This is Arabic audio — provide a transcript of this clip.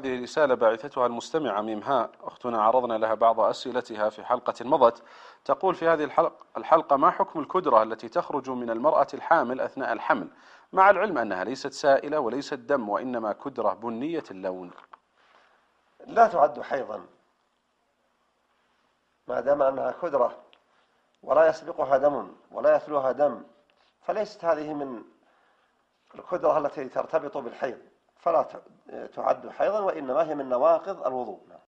هذه رسالة باعثتها المستمعة ميمهاء أختنا، عرضنا لها بعض أسئلتها في حلقة مضت. تقول في هذه الحلقة: ما حكم الكدرة التي تخرج من المرأة الحامل أثناء الحمل، مع العلم أنها ليست سائلة وليست دم وإنما كدرة بنية اللون؟ لا تعد حيضا ما دام أنها كدرة ولا يسبقها دم ولا يتلوها دم، فليست هذه من الكدرة التي ترتبط بالحيض، فلا تعد حيضا، وإنما هي من نواقض الوضوء.